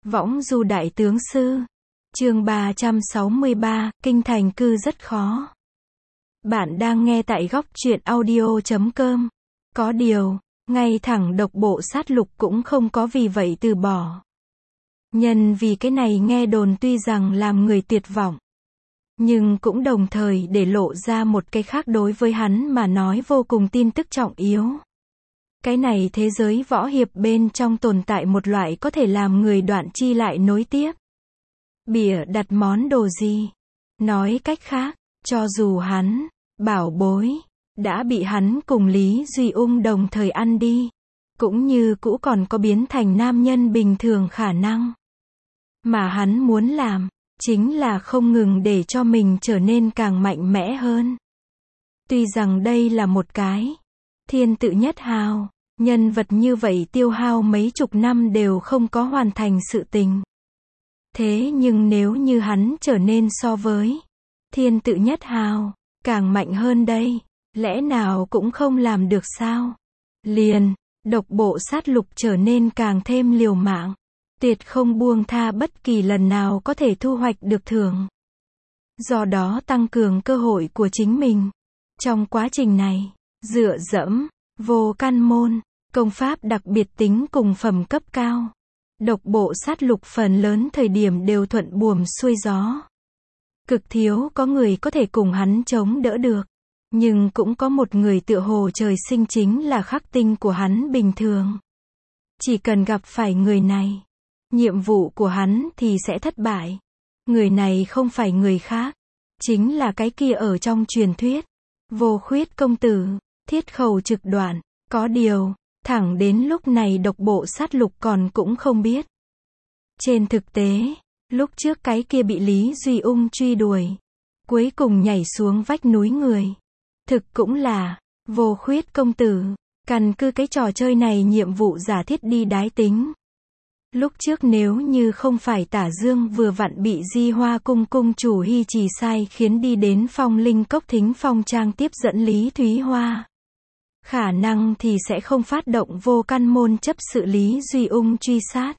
Võng du đại tướng sư. Chương 363, kinh thành cư rất khó. Bạn đang nghe tại góc truyện audio.com. Có điều, ngay thẳng độc bộ sát lục cũng không có vì vậy từ bỏ. Nhân vì cái này nghe đồn tuy rằng làm người tuyệt vọng, nhưng cũng đồng thời để lộ ra một cái khác đối với hắn mà nói vô cùng tin tức trọng yếu. Cái này thế giới võ hiệp bên trong tồn tại một loại có thể làm người đoạn chi lại nối tiếp. Bịa đặt món đồ gì? Nói cách khác, cho dù hắn, bảo bối, đã bị hắn cùng Lý Duy Ung đồng thời ăn đi, cũng như cũ còn có biến thành nam nhân bình thường khả năng. Mà hắn muốn làm, chính là không ngừng để cho mình trở nên càng mạnh mẽ hơn. Tuy rằng đây là một cái thiên tự nhất hào, nhân vật như vậy tiêu hao mấy chục năm đều không có hoàn thành sự tình. Thế nhưng nếu như hắn trở nên so với thiên tự nhất hào, càng mạnh hơn đây, lẽ nào cũng không làm được sao? Liền, độc bộ sát lục trở nên càng thêm liều mạng, tuyệt không buông tha bất kỳ lần nào có thể thu hoạch được thưởng. Do đó tăng cường cơ hội của chính mình. Trong quá trình này, dựa dẫm, vô căn môn, công pháp đặc biệt tính cùng phẩm cấp cao. Độc bộ sát lục phần lớn thời điểm đều thuận buồm xuôi gió. Cực thiếu có người có thể cùng hắn chống đỡ được. Nhưng cũng có một người tựa hồ trời sinh chính là khắc tinh của hắn bình thường. Chỉ cần gặp phải người này, nhiệm vụ của hắn thì sẽ thất bại. Người này không phải người khác, chính là cái kia ở trong truyền thuyết. Vô khuyết công tử, thiết khẩu trực đoạn. Có điều, thẳng đến lúc này độc bộ sát lục còn cũng không biết. Trên thực tế, lúc trước cái kia bị Lý Duy Ung truy đuổi, cuối cùng nhảy xuống vách núi người, thực cũng là vô khuyết công tử. Căn cứ cái trò chơi này nhiệm vụ giả thiết đi đái tính. Lúc trước nếu như không phải Tả Dương vừa vặn bị Di Hoa cung cung chủ Hy Trì sai khiến đi đến Phong Linh Cốc Thính Phong Trang tiếp dẫn Lý Thúy Hoa, khả năng thì sẽ không phát động vô căn môn chấp sự Lý Duy Ung truy sát.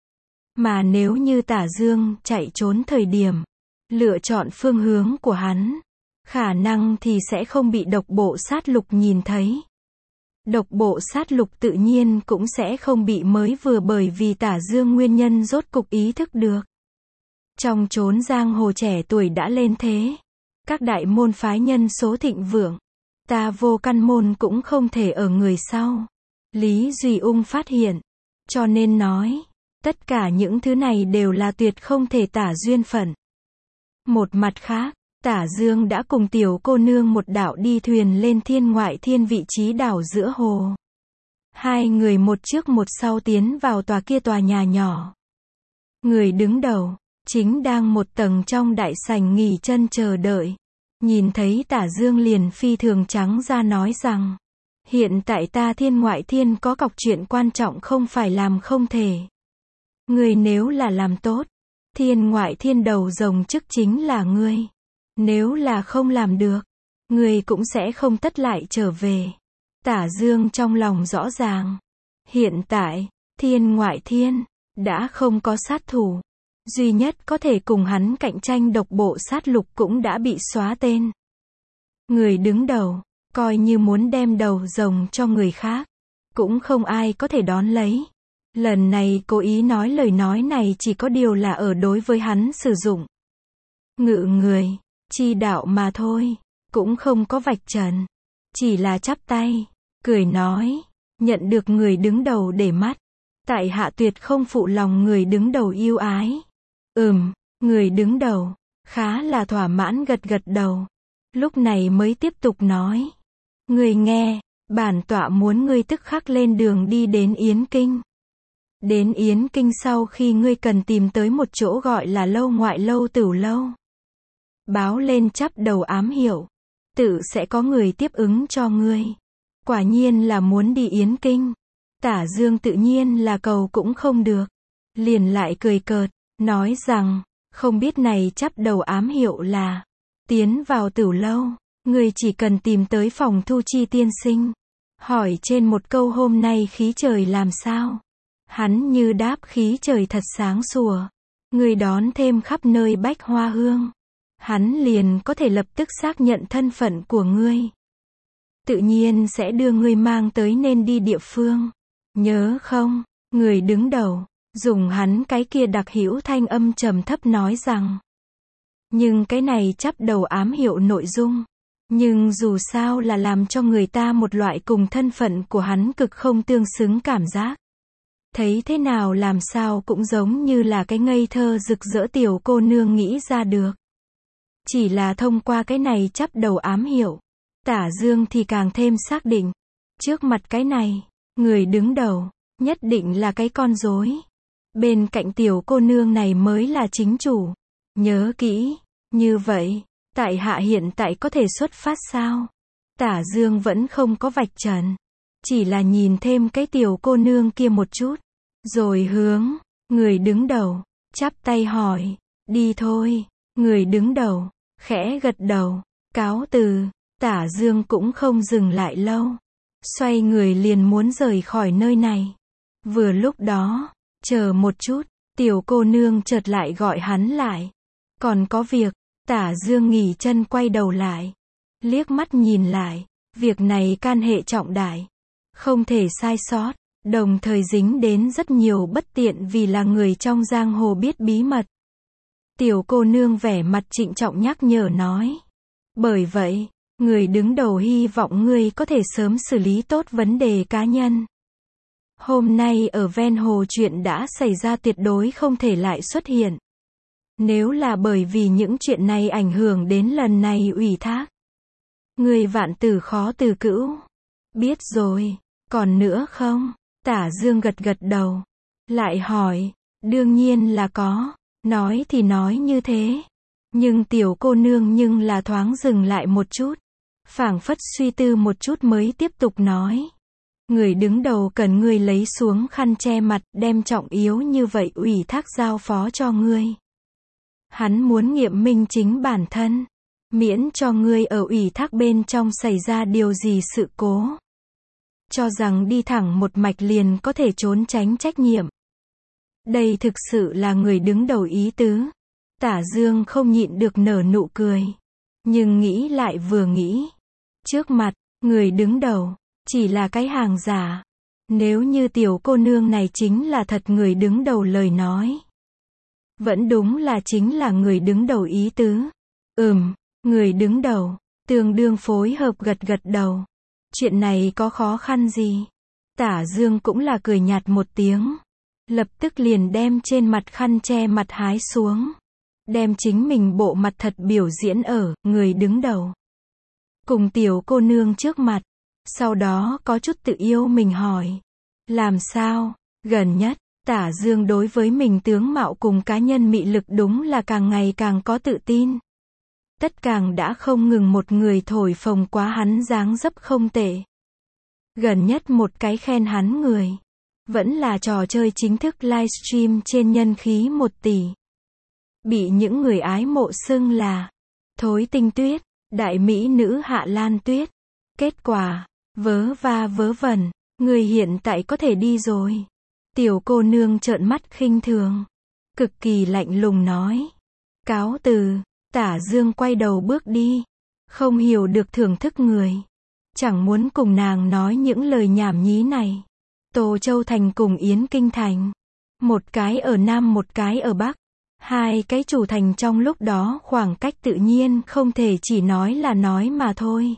Mà nếu như Tả Dương chạy trốn thời điểm, lựa chọn phương hướng của hắn, khả năng thì sẽ không bị độc bộ sát lục nhìn thấy. Độc bộ sát lục tự nhiên cũng sẽ không bị mới vừa bởi vì Tả Dương nguyên nhân rốt cục ý thức được. Trong chốn giang hồ trẻ tuổi đã lên thế, các đại môn phái nhân số thịnh vượng, ta vô căn môn cũng không thể ở người sau. Lý Duy Ung phát hiện, cho nên nói, tất cả những thứ này đều là tuyệt không thể tả duyên phận. Một mặt khác, Tả Dương đã cùng tiểu cô nương một đạo đi thuyền lên thiên ngoại thiên vị trí đảo giữa hồ. Hai người một trước một sau tiến vào tòa nhà nhỏ. Người đứng đầu, chính đang một tầng trong đại sảnh nghỉ chân chờ đợi. Nhìn thấy Tả Dương liền phi thường trắng ra nói rằng, hiện tại ta thiên ngoại thiên có cọc chuyện quan trọng không phải làm không thể. Người nếu là làm tốt, thiên ngoại thiên đầu rồng chức chính là ngươi. Nếu là không làm được, người cũng sẽ không tất lại trở về. Tả Dương trong lòng rõ ràng. Hiện tại, thiên ngoại thiên, đã không có sát thủ. Duy nhất có thể cùng hắn cạnh tranh độc bộ sát lục cũng đã bị xóa tên. Người đứng đầu, coi như muốn đem đầu rồng cho người khác, cũng không ai có thể đón lấy. Lần này cố ý nói lời nói này chỉ có điều là ở đối với hắn sử dụng. Ngự người, chi đạo mà thôi, cũng không có vạch trần. Chỉ là chắp tay, cười nói, nhận được người đứng đầu để mắt. Tại hạ tuyệt không phụ lòng người đứng đầu yêu ái. Người đứng đầu, khá là thỏa mãn gật gật đầu. Lúc này mới tiếp tục nói. Người nghe, bản tọa muốn ngươi tức khắc lên đường đi đến Yến Kinh. Đến Yến Kinh sau khi ngươi cần tìm tới một chỗ gọi là Lâu Ngoại Lâu Tửu Lâu. Báo lên chắp đầu ám hiệu. Tự sẽ có người tiếp ứng cho ngươi. Quả nhiên là muốn đi Yến Kinh. Tả Dương tự nhiên là cầu cũng không được. Liền lại cười cợt, nói rằng, không biết này chắp đầu ám hiệu là, tiến vào Tửu Lâu, ngươi chỉ cần tìm tới phòng Thu Chi tiên sinh. Hỏi trên một câu hôm nay khí trời làm sao. Hắn như đáp khí trời thật sáng sủa. Ngươi đón thêm khắp nơi bách hoa hương. Hắn liền có thể lập tức xác nhận thân phận của ngươi. Tự nhiên sẽ đưa ngươi mang tới nên đi địa phương. Nhớ không? Người đứng đầu, dùng hắn cái kia đặc hữu thanh âm trầm thấp nói rằng. Nhưng cái này chắp đầu ám hiệu nội dung. Nhưng dù sao là làm cho người ta một loại cùng thân phận của hắn cực không tương xứng cảm giác. Thấy thế nào làm sao cũng giống như là cái ngây thơ rực rỡ tiểu cô nương nghĩ ra được. Chỉ là thông qua cái này chắp đầu ám hiệu. Tả Dương thì càng thêm xác định. Trước mặt cái này, người đứng đầu, nhất định là cái con rối. Bên cạnh tiểu cô nương này mới là chính chủ. Nhớ kỹ, như vậy, tại hạ hiện tại có thể xuất phát sao? Tả Dương vẫn không có vạch trần. Chỉ là nhìn thêm cái tiểu cô nương kia một chút. Rồi hướng, người đứng đầu, chắp tay hỏi, đi thôi. Người đứng đầu, khẽ gật đầu, cáo từ. Tả Dương cũng không dừng lại lâu. Xoay người liền muốn rời khỏi nơi này. Vừa lúc đó, chờ một chút, tiểu cô nương chợt lại gọi hắn lại. Còn có việc, Tả Dương nghỉ chân quay đầu lại. Liếc mắt nhìn lại, việc này can hệ trọng đại. Không thể sai sót, đồng thời dính đến rất nhiều bất tiện vì là người trong giang hồ biết bí mật. Tiểu cô nương vẻ mặt trịnh trọng nhắc nhở nói. Bởi vậy, người đứng đầu hy vọng ngươi có thể sớm xử lý tốt vấn đề cá nhân. Hôm nay ở ven hồ chuyện đã xảy ra tuyệt đối không thể lại xuất hiện. Nếu là bởi vì những chuyện này ảnh hưởng đến lần này ủy thác. Ngươi vạn tử khó từ cữu. Biết rồi, còn nữa không? Tả Dương gật gật đầu. Lại hỏi, đương nhiên là có. Nói thì nói như thế. Nhưng tiểu cô nương nhưng là thoáng dừng lại một chút. Phảng phất suy tư một chút mới tiếp tục nói. Người đứng đầu cần ngươi lấy xuống khăn che mặt, đem trọng yếu như vậy ủy thác giao phó cho ngươi. Hắn muốn nghiệm minh chính bản thân, miễn cho ngươi ở ủy thác bên trong xảy ra điều gì sự cố. Cho rằng đi thẳng một mạch liền có thể trốn tránh trách nhiệm. Đây thực sự là người đứng đầu ý tứ. Tả Dương không nhịn được nở nụ cười. Nhưng nghĩ lại vừa nghĩ. Trước mặt, người đứng đầu, chỉ là cái hàng giả. Nếu như tiểu cô nương này chính là thật người đứng đầu lời nói. Vẫn đúng là chính là người đứng đầu ý tứ. Người đứng đầu, tương đương phối hợp gật gật đầu. Chuyện này có khó khăn gì? Tả Dương cũng là cười nhạt một tiếng. Lập tức liền đem trên mặt khăn che mặt hái xuống. Đem chính mình bộ mặt thật biểu diễn ở, người đứng đầu. Cùng tiểu cô nương trước mặt. Sau đó có chút tự yêu mình hỏi. Làm sao? Gần nhất, Tả Dương đối với mình tướng mạo cùng cá nhân mị lực đúng là càng ngày càng có tự tin. Tất càng đã không ngừng một người thổi phồng quá hắn dáng dấp không tệ. Gần nhất một cái khen hắn người. Vẫn là trò chơi chính thức livestream trên nhân khí 1 tỷ. Bị những người ái mộ xưng là Thối Tinh Tuyết, đại mỹ nữ Hạ Lan Tuyết. Kết quả, vớ va vớ vẩn, người hiện tại có thể đi rồi. Tiểu cô nương trợn mắt khinh thường. Cực kỳ lạnh lùng nói. Cáo từ, Tả Dương quay đầu bước đi. Không hiểu được thưởng thức người. Chẳng muốn cùng nàng nói những lời nhảm nhí này. Tô Châu Thành cùng Yến Kinh Thành. Một cái ở Nam một cái ở Bắc. Hai cái chủ thành trong lúc đó khoảng cách tự nhiên không thể chỉ nói là nói mà thôi.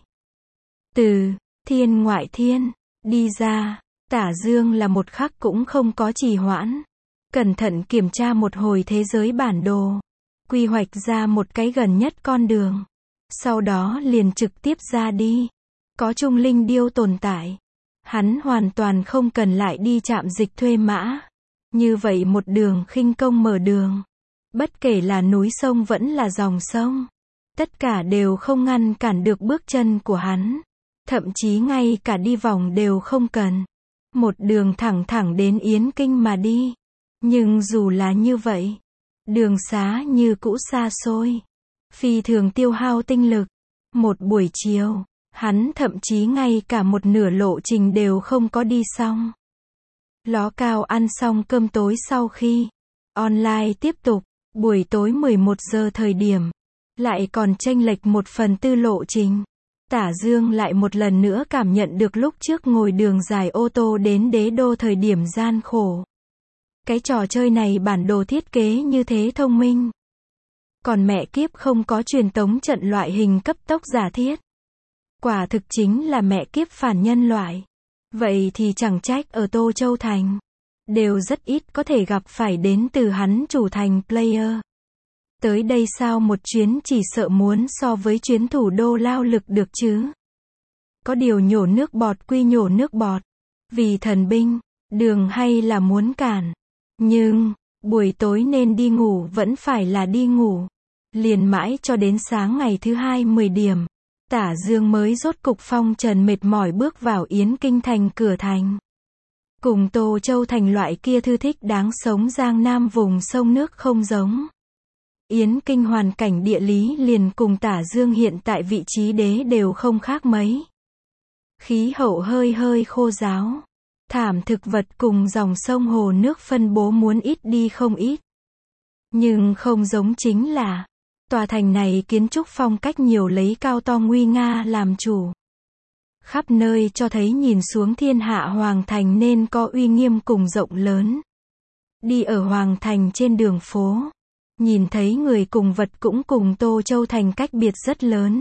Từ thiên ngoại thiên, đi ra, Tả Dương là một khắc cũng không có trì hoãn. Cẩn thận kiểm tra một hồi thế giới bản đồ. Quy hoạch ra một cái gần nhất con đường. Sau đó liền trực tiếp ra đi. Có Trung Linh Điêu tồn tại. Hắn hoàn toàn không cần lại đi trạm dịch thuê mã. Như vậy một đường khinh công mở đường. Bất kể là núi sông vẫn là dòng sông. Tất cả đều không ngăn cản được bước chân của hắn. Thậm chí ngay cả đi vòng đều không cần. Một đường thẳng thẳng đến Yến Kinh mà đi. Nhưng dù là như vậy, đường xá như cũ xa xôi. Phi thường tiêu hao tinh lực. Một buổi chiều, hắn thậm chí ngay cả một nửa lộ trình đều không có đi xong. Ló Cao ăn xong cơm tối sau khi online tiếp tục, buổi tối 11 giờ thời điểm, lại còn chênh lệch 1/4 lộ trình. Tả Dương lại một lần nữa cảm nhận được lúc trước ngồi đường dài ô tô đến đế đô thời điểm gian khổ. Cái trò chơi này bản đồ thiết kế như thế thông minh. Còn mẹ kiếp không có truyền tống trận loại hình cấp tốc giả thiết. Quả thực chính là mẹ kiếp phản nhân loại. Vậy thì chẳng trách ở Tô Châu Thành, đều rất ít có thể gặp phải đến từ hắn chủ thành player. Tới đây sao một chuyến chỉ sợ muốn so với chuyến thủ đô lao lực được chứ. Có điều nhổ nước bọt quy nhổ nước bọt. Vì thần binh, đường hay là muốn cản. Nhưng, buổi tối nên đi ngủ vẫn phải là đi ngủ. Liền mãi cho đến sáng ngày thứ hai 10 điểm. Tả Dương mới rốt cục phong trần mệt mỏi bước vào Yến Kinh thành cửa thành. Cùng Tô Châu Thành loại kia thư thích đáng sống Giang Nam vùng sông nước không giống. Yến Kinh hoàn cảnh địa lý liền cùng Tả Dương hiện tại vị trí đế đều không khác mấy. Khí hậu hơi hơi khô ráo. Thảm thực vật cùng dòng sông hồ nước phân bố muốn ít đi không ít. Nhưng không giống chính là, tòa thành này kiến trúc phong cách nhiều lấy cao to nguy nga làm chủ. Khắp nơi cho thấy nhìn xuống thiên hạ hoàng thành nên có uy nghiêm cùng rộng lớn. Đi ở hoàng thành trên đường phố, nhìn thấy người cùng vật cũng cùng Tô Châu Thành cách biệt rất lớn.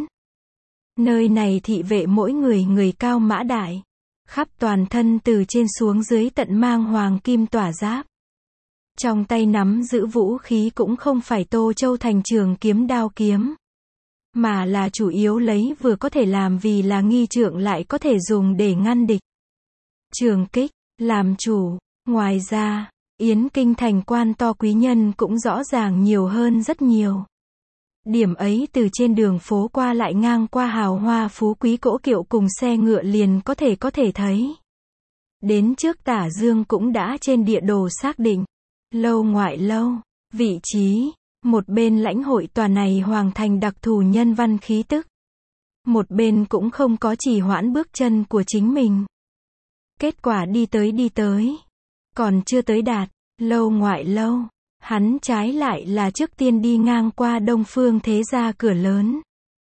Nơi này thị vệ mỗi người cao mã đại. Khắp toàn thân từ trên xuống dưới tận mang hoàng kim tỏa giáp. Trong tay nắm giữ vũ khí cũng không phải Tô Châu Thành trường kiếm đao kiếm. Mà là chủ yếu lấy vừa có thể làm vì là nghi trượng lại có thể dùng để ngăn địch. Trường kích, làm chủ. Ngoài ra, Yến Kinh thành quan to quý nhân cũng rõ ràng nhiều hơn rất nhiều. Điểm ấy từ trên đường phố qua lại ngang qua hào hoa phú quý cỗ kiệu cùng xe ngựa liền có thể thấy. Đến trước Tả Dương cũng đã trên địa đồ xác định. Lâu ngoại lâu, vị trí, một bên lãnh hội tòa này hoàng thành đặc thù nhân văn khí tức. Một bên cũng không có trì hoãn bước chân của chính mình. Kết quả đi tới. Còn chưa tới đạt, lâu ngoại lâu. Hắn trái lại là trước tiên đi ngang qua Đông Phương Thế Gia cửa lớn.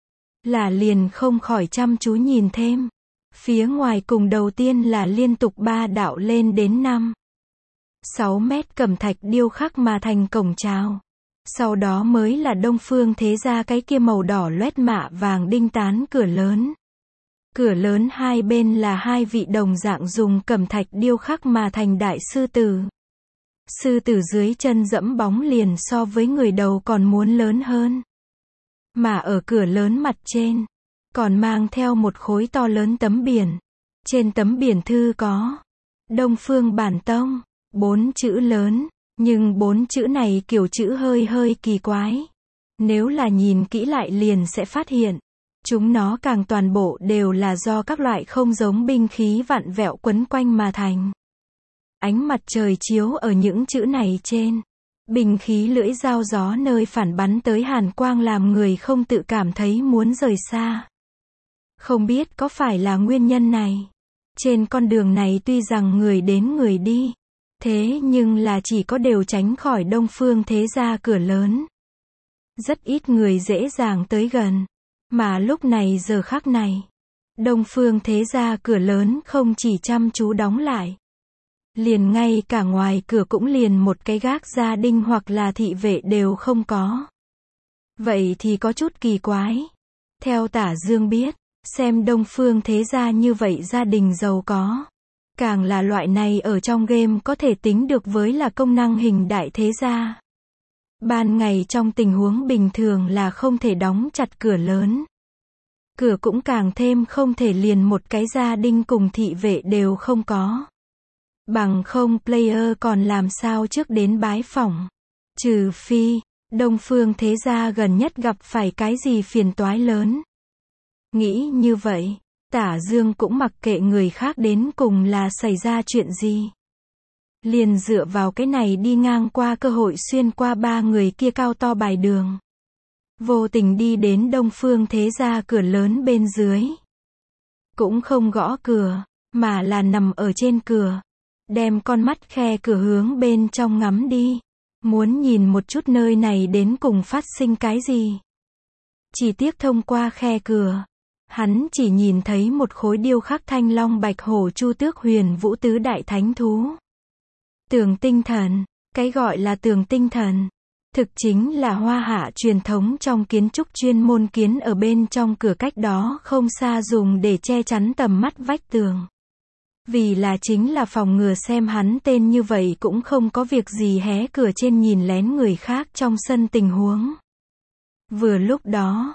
Là liền không khỏi chăm chú nhìn thêm. Phía ngoài cùng đầu tiên là liên tục 3 đạo lên đến 5-6 mét cẩm thạch điêu khắc mà thành cổng chào. Sau đó mới là Đông Phương Thế Gia cái kia màu đỏ loét mạ vàng đinh tán cửa lớn. Cửa lớn hai bên là hai vị đồng dạng dùng cẩm thạch điêu khắc mà thành đại sư tử. Sư tử dưới chân dẫm bóng liền so với người đầu còn muốn lớn hơn. Mà ở cửa lớn mặt trên, còn mang theo một khối to lớn tấm biển. Trên tấm biển thư có Đông Phương Bản Tông, 4 chữ lớn, nhưng 4 chữ này kiểu chữ hơi kỳ quái. Nếu là nhìn kỹ lại liền sẽ phát hiện, chúng nó càng toàn bộ đều là do các loại không giống binh khí vặn vẹo quấn quanh mà thành. Ánh mặt trời chiếu ở những chữ này trên. Binh khí lưỡi dao gió nơi phản bắn tới hàn quang làm người không tự cảm thấy muốn rời xa. Không biết có phải là nguyên nhân này. Trên con đường này tuy rằng người đến người đi. Thế nhưng là chỉ có đều tránh khỏi Đông Phương Thế Gia cửa lớn. Rất ít người dễ dàng tới gần. Mà lúc này giờ khắc này, Đông Phương Thế Gia cửa lớn không chỉ chăm chú đóng lại. Liền ngay cả ngoài cửa cũng liền một cái gác gia đình hoặc là thị vệ đều không có. Vậy thì có chút kỳ quái. Theo Tả Dương biết, xem Đông Phương Thế Gia như vậy gia đình giàu có. Càng là loại này ở trong game có thể tính được với là công năng hình đại thế gia. Ban ngày trong tình huống bình thường là không thể đóng chặt cửa lớn. Cửa cũng càng thêm không thể liền một cái gia đình cùng thị vệ đều không có. Bằng không player còn làm sao trước đến bái phỏng. Trừ phi, Đông Phương Thế Gia gần nhất gặp phải cái gì phiền toái lớn. Nghĩ như vậy, Tả Dương cũng mặc kệ người khác đến cùng là xảy ra chuyện gì. Liền dựa vào cái này đi ngang qua cơ hội xuyên qua 3 người kia cao to bài đường. Vô tình đi đến Đông Phương Thế Gia cửa lớn bên dưới. Cũng không gõ cửa, mà là nằm ở trên cửa. đem con mắt khe cửa hướng bên trong ngắm đi. Muốn nhìn một chút nơi này đến cùng phát sinh cái gì. Chỉ tiếc thông qua khe cửa, hắn chỉ nhìn thấy một khối điêu khắc thanh long bạch hổ chu tước huyền vũ tứ đại thánh thú. Tường tinh thần, cái gọi là tường tinh thần, thực chính là Hoa Hạ truyền thống trong kiến trúc chuyên môn kiến ở bên trong cửa cách đó không xa dùng để che chắn tầm mắt vách tường. Vì là chính là phòng ngừa xem hắn tên như vậy cũng không có việc gì hé cửa trên nhìn lén người khác trong sân tình huống. Vừa lúc đó,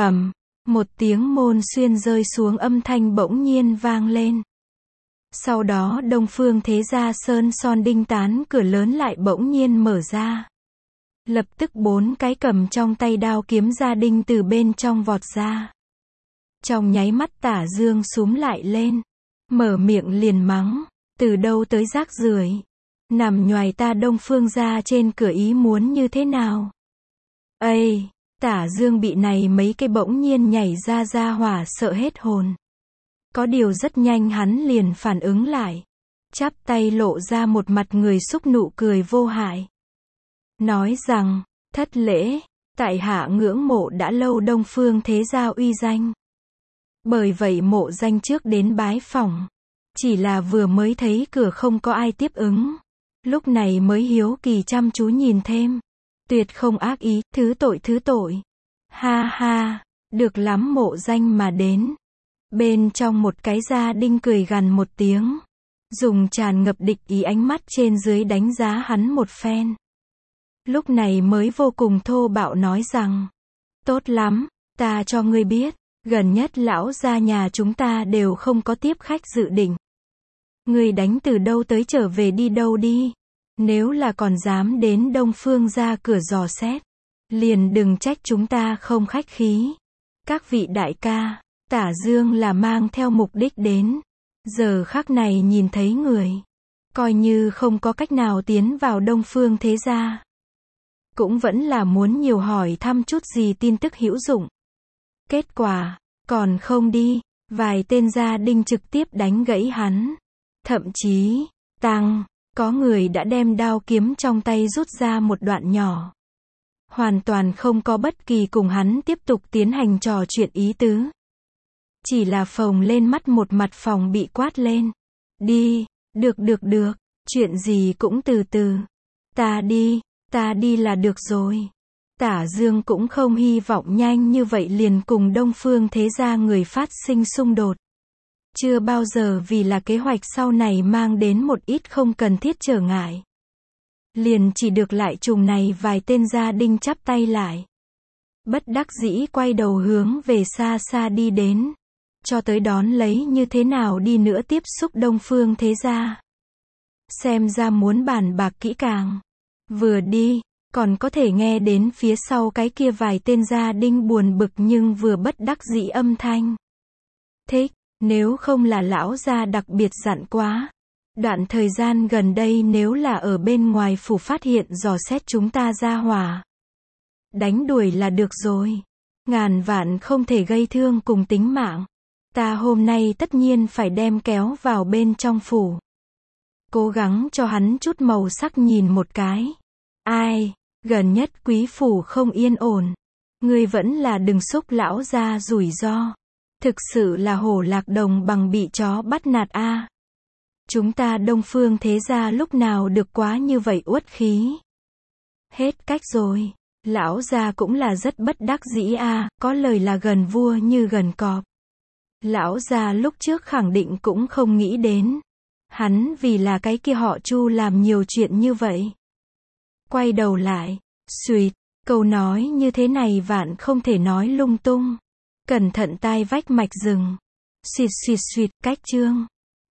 một tiếng môn xuyên rơi xuống âm thanh bỗng nhiên vang lên. Sau đó Đông Phương Thế Gia sơn son đinh tán cửa lớn lại bỗng nhiên mở ra. Lập tức 4 cái cầm trong tay đao kiếm gia đinh từ bên trong vọt ra. Trong nháy mắt Tả Dương súm lại lên, mở miệng liền mắng, từ đâu tới rác rưởi, nằm nhoài ta Đông Phương gia trên cửa ý muốn như thế nào? Ây, Tả Dương bị này mấy cái bỗng nhiên nhảy ra hỏa sợ hết hồn. Có điều rất nhanh hắn liền phản ứng lại, chắp tay lộ ra một mặt người xúc nụ cười vô hại. Nói rằng, thất lễ, tại hạ ngưỡng mộ đã lâu Đông Phương Thế Gia uy danh. Bởi vậy mộ danh trước đến bái phỏng. Chỉ là vừa mới thấy cửa không có ai tiếp ứng. Lúc này mới hiếu kỳ chăm chú nhìn thêm. Tuyệt không ác ý, thứ tội. Ha ha, được lắm mộ danh mà đến. Bên trong một cái gia đinh cười gằn một tiếng. Dùng tràn ngập địch ý ánh mắt trên dưới đánh giá hắn một phen. Lúc này mới vô cùng thô bạo nói rằng. Tốt lắm, ta cho ngươi biết. Gần nhất lão gia nhà chúng ta đều không có tiếp khách dự định. Ngươi đánh từ đâu tới trở về đi đâu đi. Nếu là còn dám đến Đông Phương ra cửa dò xét, liền đừng trách chúng ta không khách khí. Các vị đại ca, Tả Dương là mang theo mục đích đến. Giờ khắc này nhìn thấy người, coi như không có cách nào tiến vào Đông Phương Thế Gia. Cũng vẫn là muốn nhiều hỏi thăm chút gì tin tức hữu dụng. Kết quả, còn không đi, vài tên gia đinh trực tiếp đánh gãy hắn. Thậm chí, có người đã đem đao kiếm trong tay rút ra một đoạn nhỏ. Hoàn toàn không có bất kỳ cùng hắn tiếp tục tiến hành trò chuyện ý tứ. Chỉ là phồng lên mắt một mặt phòng bị quát lên. Đi, được, chuyện gì cũng từ từ. Ta đi là được rồi. Tả Dương cũng không hy vọng nhanh như vậy liền cùng Đông Phương Thế Gia người phát sinh xung đột. Chưa bao giờ vì là kế hoạch sau này mang đến một ít không cần thiết trở ngại. Liền chỉ được lại trùng này vài tên gia đinh chắp tay lại. Bất đắc dĩ quay đầu hướng về xa xa đi đến. Cho tới đón lấy như thế nào đi nữa tiếp xúc Đông Phương Thế Gia. Xem ra muốn bàn bạc kỹ càng. Vừa đi, còn có thể nghe đến phía sau cái kia vài tên gia đinh buồn bực nhưng vừa bất đắc dĩ âm thanh. Thích, nếu không là lão gia đặc biệt dặn quá. Đoạn thời gian gần đây nếu là ở bên ngoài phủ phát hiện dò xét chúng ta ra hỏa. Đánh đuổi là được rồi. Ngàn vạn không thể gây thương cùng tính mạng. Ta hôm nay tất nhiên phải đem kéo vào bên trong phủ. Cố gắng cho hắn chút màu sắc nhìn một cái. Ai, gần nhất quý phủ không yên ổn. Ngươi vẫn là đừng xúc lão ra rủi ro. Thực sự là hổ lạc đồng bằng bị chó bắt nạt a. Chúng ta Đông Phương Thế Gia lúc nào được quá như vậy uất khí. Hết cách rồi. Lão gia cũng là rất bất đắc dĩ a, có lời là gần vua như gần cọp. Lão gia lúc trước khẳng định cũng không nghĩ đến. Hắn vì là cái kia họ Chu làm nhiều chuyện như vậy. Quay đầu lại, suýt, câu nói như thế này vạn không thể nói lung tung. Cẩn thận tai vách mạch rừng. Suýt, cách chương.